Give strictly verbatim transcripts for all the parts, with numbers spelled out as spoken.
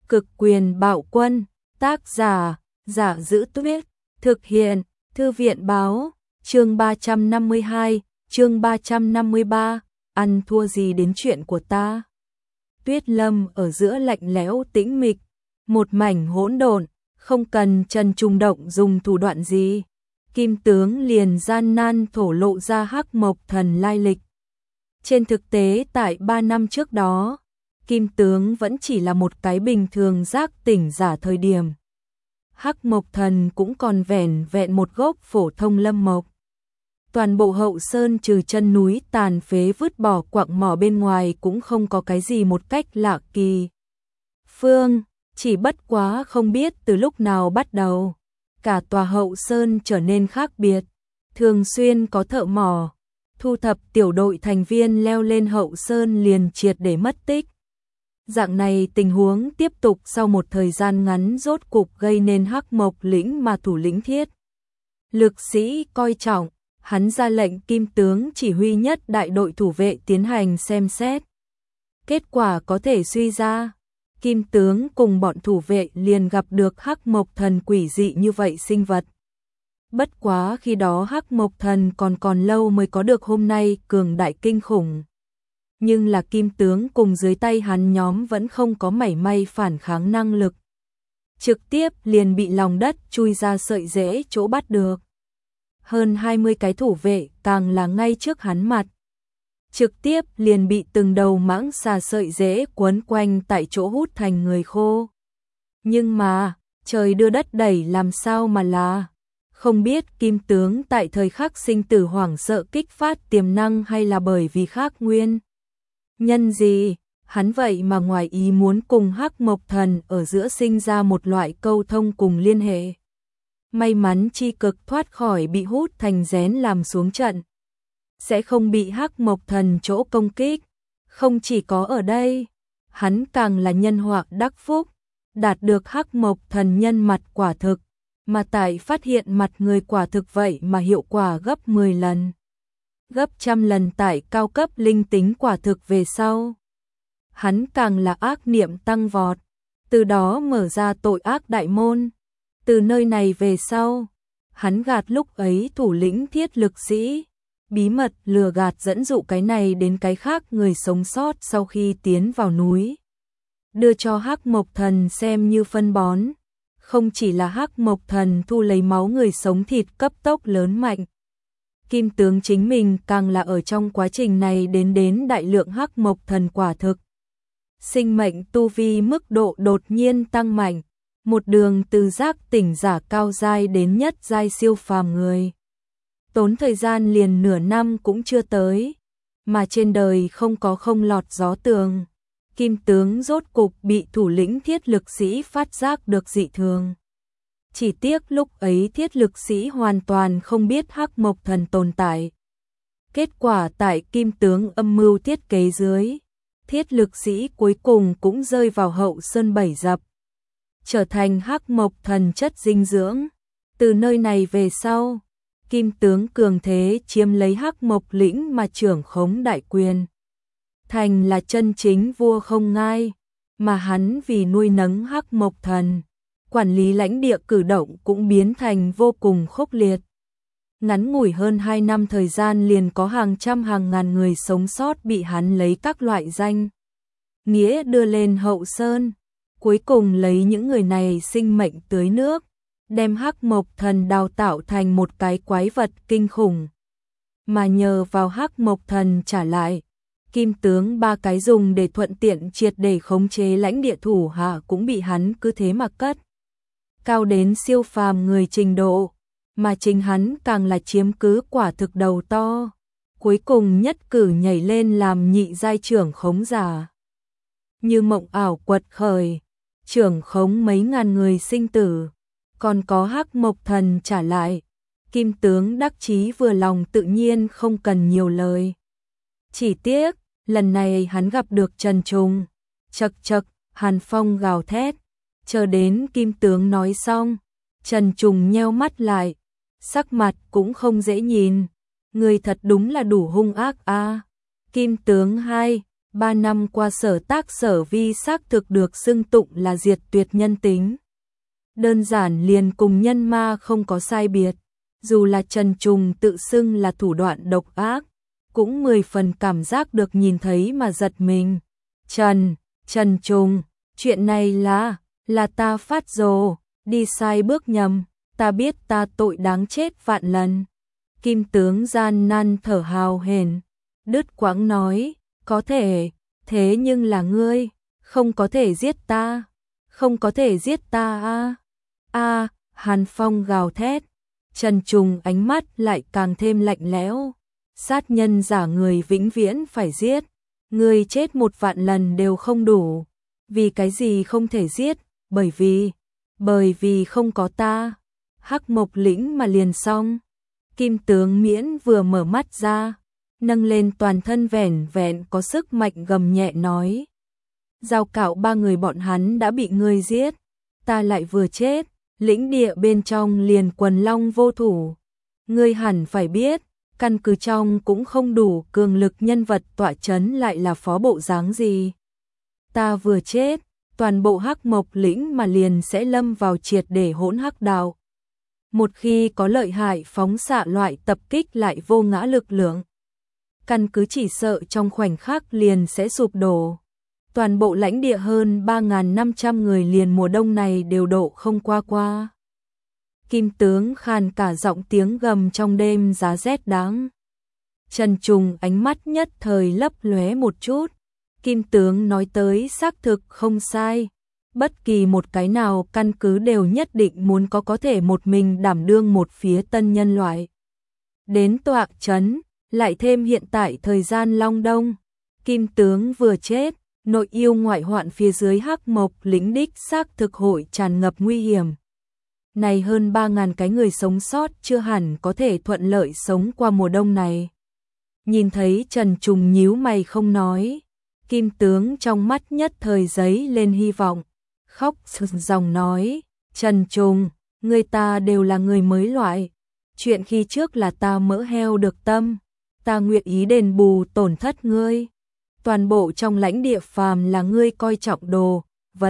Cực quyền bạo quân, tác giả, Giả Giữ Tuyết, thực hiện, Thư viện báo, chương ba trăm năm mươi hai, chương ba trăm năm mươi ba, ăn thua gì đến chuyện của ta. Tuyết Lâm ở giữa lạnh lẽo tĩnh mịch, một mảnh hỗn độn, không cần Trần Trung Động dùng thủ đoạn gì. Kim tướng liền gian nan thổ lộ ra Hắc Mộc Thần lai lịch. Trên thực tế tại ba năm trước đó, Kim tướng vẫn chỉ là một cái bình thường giác tỉnh giả thời điểm. Hắc Mộc Thần cũng còn vẻn vẹn một gốc phổ thông lâm mộc. Toàn bộ hậu sơn trừ chân núi tàn phế vứt bỏ quặng mỏ bên ngoài cũng không có cái gì một cách lạ kỳ. Phương, chỉ bất quá không biết từ lúc nào bắt đầu, cả tòa hậu sơn trở nên khác biệt, thường xuyên có thợ mỏ, thu thập tiểu đội thành viên leo lên hậu sơn liền triệt để mất tích. Dạng này tình huống tiếp tục sau một thời gian ngắn rốt cục gây nên Hắc Mộc lĩnh mà thủ lĩnh Thiết Lực Sĩ coi trọng, hắn ra lệnh Kim tướng chỉ huy nhất đại đội thủ vệ tiến hành xem xét. Kết quả có thể suy ra, Kim tướng cùng bọn thủ vệ liền gặp được Hắc Mộc Thần quỷ dị như vậy sinh vật. Bất quá khi đó Hắc Mộc Thần còn còn lâu mới có được hôm nay cường đại kinh khủng. Nhưng là Kim tướng cùng dưới tay hắn nhóm vẫn không có mảy may phản kháng năng lực. Trực tiếp liền bị lòng đất chui ra sợi rễ chỗ bắt được. Hơn hai mươi cái thủ vệ càng là ngay trước hắn mặt. Trực tiếp liền bị từng đầu mãng xà sợi rễ quấn quanh tại chỗ hút thành người khô. Nhưng mà, trời đưa đất đẩy làm sao mà là. Không biết Kim tướng tại thời khắc sinh tử hoảng sợ kích phát tiềm năng hay là bởi vì khác nguyên. Nhân gì, hắn vậy mà ngoài ý muốn cùng Hắc Mộc Thần ở giữa sinh ra một loại câu thông cùng liên hệ. May mắn chi cực thoát khỏi bị hút thành rén làm xuống trận. Sẽ không bị Hắc Mộc Thần chỗ công kích. Không chỉ có ở đây, hắn càng là nhân họa đắc phúc, đạt được Hắc Mộc Thần nhân mặt quả thực, mà tại phát hiện mặt người quả thực vậy mà hiệu quả gấp mười lần. Gấp trăm lần tại cao cấp linh tính quả thực về sau. Hắn càng là ác niệm tăng vọt, từ đó mở ra tội ác đại môn. Từ nơi này về sau, hắn gạt lúc ấy thủ lĩnh Thiết Lực Sĩ, bí mật lừa gạt dẫn dụ cái này đến cái khác người sống sót sau khi tiến vào núi. Đưa cho Hắc Mộc Thần xem như phân bón, không chỉ là Hắc Mộc Thần thu lấy máu người sống thịt cấp tốc lớn mạnh. Kim tướng chính mình càng là ở trong quá trình này đến đến đại lượng Hắc Mộc Thần quả thực. Sinh mệnh tu vi mức độ đột nhiên tăng mạnh, một đường từ giác tỉnh giả cao giai đến nhất giai siêu phàm người. Tốn thời gian liền nửa năm cũng chưa tới, mà trên đời không có không lọt gió tường. Kim tướng rốt cục bị thủ lĩnh Thiết Lực Sĩ phát giác được dị thường. Chỉ tiếc lúc ấy Thiết Lực Sĩ hoàn toàn không biết Hắc Mộc Thần tồn tại. Kết quả tại Kim tướng âm mưu thiết kế dưới, Thiết Lực Sĩ cuối cùng cũng rơi vào hậu sơn bảy dập, trở thành Hắc Mộc Thần chất dinh dưỡng. Từ nơi này về sau, Kim tướng cường thế chiếm lấy Hắc Mộc lĩnh mà trưởng khống đại quyền. Thành là chân chính vua không ngai, mà hắn vì nuôi nấng Hắc Mộc Thần, quản lý lãnh địa cử động cũng biến thành vô cùng khốc liệt. Ngắn ngủi hơn hai năm thời gian liền có hàng trăm hàng ngàn người sống sót bị hắn lấy các loại danh nghĩa đưa lên hậu sơn, cuối cùng lấy những người này sinh mệnh tưới nước, đem Hắc Mộc Thần đào tạo thành một cái quái vật kinh khủng. Mà nhờ vào Hắc Mộc Thần trả lại, Kim tướng ba cái dùng để thuận tiện triệt để khống chế lãnh địa thủ hạ cũng bị hắn cứ thế mà cất cao đến siêu phàm người trình độ, mà chính hắn càng là chiếm cứ quả thực đầu to, cuối cùng nhất cử nhảy lên làm nhị giai trưởng khống giả. Như mộng ảo quật khởi, trưởng khống mấy ngàn người sinh tử, còn có Hắc Mộc Thần trả lại. Kim tướng đắc chí vừa lòng tự nhiên không cần nhiều lời. Chỉ tiếc, lần này hắn gặp được Trần Trung, chậc chậc, hàn phong gào thét. Chờ đến Kim tướng nói xong, Trần Trung nheo mắt lại, sắc mặt cũng không dễ nhìn. Người thật đúng là đủ hung ác a. À. Kim tướng hai, Ba năm qua Sở Tác Sở Vi xác thực được xưng tụng là diệt tuyệt nhân tính. Đơn giản liền cùng nhân ma không có sai biệt, dù là Trần Trùng tự xưng là thủ đoạn độc ác, cũng mười phần cảm giác được nhìn thấy mà giật mình. Trần, Trần Trùng, chuyện này là, là ta phát rồ, đi sai bước nhầm, ta biết ta tội đáng chết vạn lần. Kim tướng gian nan thở hào hển, đứt quãng nói, có thể, thế nhưng là ngươi, không có thể giết ta, không có thể giết ta a. A, Hàn Phong gào thét, Trần Trùng ánh mắt lại càng thêm lạnh lẽo, sát nhân giả người vĩnh viễn phải giết, ngươi chết một vạn lần đều không đủ, vì cái gì không thể giết, bởi vì, bởi vì không có ta, Hắc Mộc Lĩnh mà liền xong. Kim tướng Miễn vừa mở mắt ra, nâng lên toàn thân vẻn vẹn có sức mạnh gầm nhẹ nói. Giao Cạo ba người bọn hắn đã bị ngươi giết, ta lại vừa chết, lĩnh địa bên trong liền quần long vô thủ. Ngươi hẳn phải biết, căn cứ trong cũng không đủ cường lực nhân vật tọa chấn lại là phó bộ dáng gì. Ta vừa chết, toàn bộ Hắc Mộc Lĩnh mà liền sẽ lâm vào triệt để hỗn hắc đạo. Một khi có lợi hại phóng xạ loại tập kích lại vô ngã lực lượng, căn cứ chỉ sợ trong khoảnh khắc liền sẽ sụp đổ. Toàn bộ lãnh địa hơn ba nghìn năm trăm người liền mùa đông này đều độ không qua qua. Kim tướng khàn cả giọng tiếng gầm trong đêm giá rét đáng. Trần Trùng ánh mắt nhất thời lấp lóe một chút. Kim tướng nói tới xác thực không sai. Bất kỳ một cái nào căn cứ đều nhất định muốn có có thể một mình đảm đương một phía tân nhân loại. Đến tọa chấn, lại thêm hiện tại thời gian long đông. Kim tướng vừa chết, nội yêu ngoại hoạn phía dưới Hắc Mộc Lĩnh đích xác thực hội tràn ngập nguy hiểm. Này hơn ba nghìn cái người sống sót chưa hẳn có thể thuận lợi sống qua mùa đông này. Nhìn thấy Trần Trùng nhíu mày không nói, Kim tướng trong mắt nhất thời giấy lên hy vọng, khóc dòng nói, Trần Trùng, người ta đều là người mới loại, chuyện khi trước là ta mỡ heo được tâm, ta nguyện ý đền bù tổn thất ngươi. Toàn bộ trong lãnh địa phàm là ngươi coi trọng đồ, vật.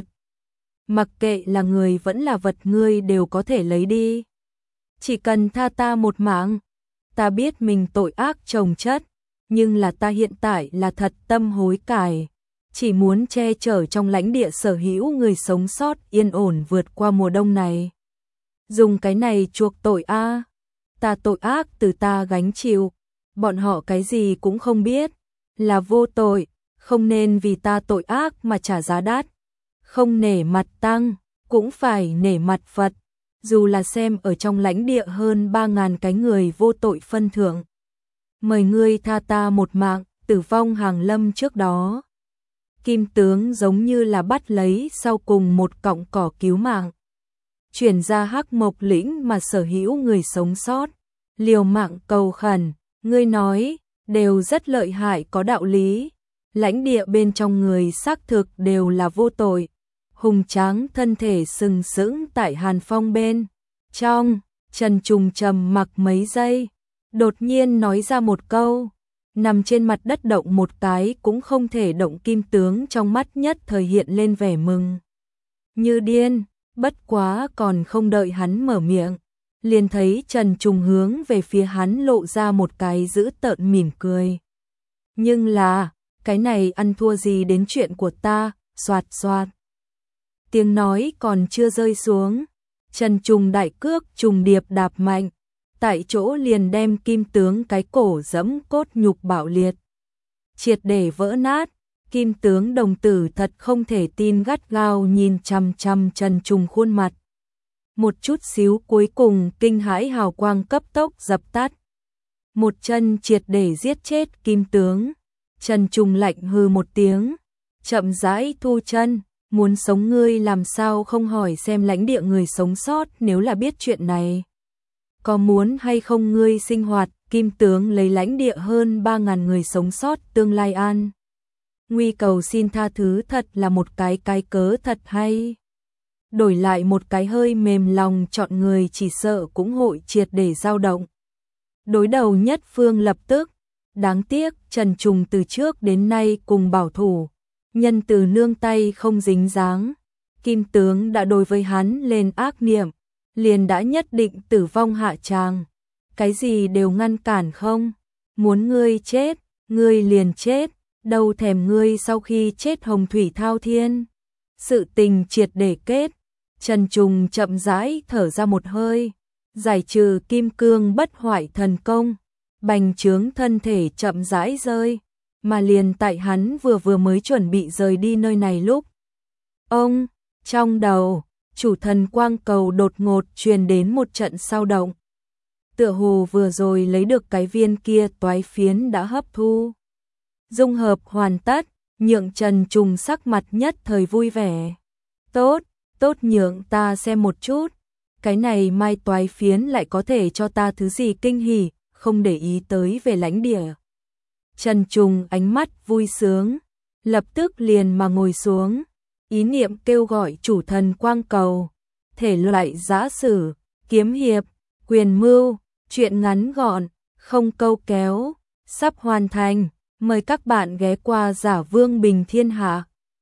Mặc kệ là người vẫn là vật ngươi đều có thể lấy đi. Chỉ cần tha ta một mạng. Ta biết mình tội ác chồng chất, nhưng là ta hiện tại là thật tâm hối cải. Chỉ muốn che chở trong lãnh địa sở hữu người sống sót yên ổn vượt qua mùa đông này. Dùng cái này chuộc tội a. Ta tội ác từ ta gánh chịu. Bọn họ cái gì cũng không biết. Là vô tội, không nên vì ta tội ác mà trả giá đắt. Không nể mặt tăng, cũng phải nể mặt Phật. Dù là xem ở trong lãnh địa hơn ba nghìn cái người vô tội phân thưởng. Mời ngươi tha ta một mạng, tử vong hàng lâm trước đó. Kim tướng giống như là bắt lấy sau cùng một cọng cỏ cứu mạng. Chuyển ra Hắc Mộc Lĩnh mà sở hữu người sống sót. Liều mạng cầu khẩn, ngươi nói, đều rất lợi hại có đạo lý. Lãnh địa bên trong người xác thực đều là vô tội. Hùng tráng thân thể sừng sững tại Hàn Phong bên. Trong, Trần Trùng trầm mặc mấy giây. Đột nhiên nói ra một câu. Nằm trên mặt đất động một cái cũng không thể động. Kim tướng trong mắt nhất thời hiện lên vẻ mừng. Như điên, bất quá còn không đợi hắn mở miệng. Liền thấy Trần Trùng hướng về phía hắn lộ ra một cái dữ tợn mỉm cười. Nhưng là, cái này ăn thua gì đến chuyện của ta, xoạt xoạt. Tiếng nói còn chưa rơi xuống, Trần Trùng đại cước trùng điệp đạp mạnh, tại chỗ liền đem kim tướng cái cổ giẫm cốt nhục bạo liệt. Triệt để vỡ nát, kim tướng đồng tử thật không thể tin gắt gao nhìn chằm chằm Trần Trùng khuôn mặt. Một chút xíu cuối cùng kinh hãi hào quang cấp tốc dập tắt. Một chân triệt để giết chết kim tướng. Trần Trùng lạnh hừ một tiếng, chậm rãi thu chân, muốn sống ngươi làm sao không hỏi xem lãnh địa người sống sót nếu là biết chuyện này. Có muốn hay không ngươi sinh hoạt, kim tướng lấy lãnh địa hơn ba nghìn người sống sót tương lai an. Nguy cầu xin tha thứ thật là một cái cái cớ thật hay. Đổi lại một cái hơi mềm lòng chọn người chỉ sợ cũng hội triệt để dao động. Đối đầu nhất phương lập tức, Đáng tiếc Trần Trùng từ trước đến nay cùng bảo thủ, nhân từ nương tay không dính dáng. Kim tướng đã đối với hắn lên ác niệm, liền đã nhất định tử vong hạ tràng. Cái gì đều ngăn cản không? Muốn ngươi chết, ngươi liền chết, đâu thèm ngươi sau khi chết hồng thủy thao thiên. Sự tình triệt để kết, Trần Trùng chậm rãi thở ra một hơi, giải trừ kim cương bất hoại thần công, bành trướng thân thể chậm rãi rơi, mà liền tại hắn vừa vừa mới chuẩn bị rời đi nơi này lúc. Ông, trong đầu, chủ thần quang cầu đột ngột truyền đến một trận sao động. Tựa hồ vừa rồi lấy được cái viên kia toái phiến đã hấp thu. Dung hợp hoàn tất, nhượng Trần Trùng sắc mặt nhất thời vui vẻ. Tốt, tốt nhượng ta xem một chút. Cái này mai toái phiến lại có thể cho ta thứ gì kinh hỉ, không để ý tới về lãnh địa. Trần Trùng ánh mắt vui sướng, lập tức liền mà ngồi xuống. Ý niệm kêu gọi chủ thần quang cầu, thể loại giã sử, kiếm hiệp, quyền mưu, truyện ngắn gọn, không câu kéo, sắp hoàn thành. Mời các bạn ghé qua Giả Vương Bình Thiên Hạ.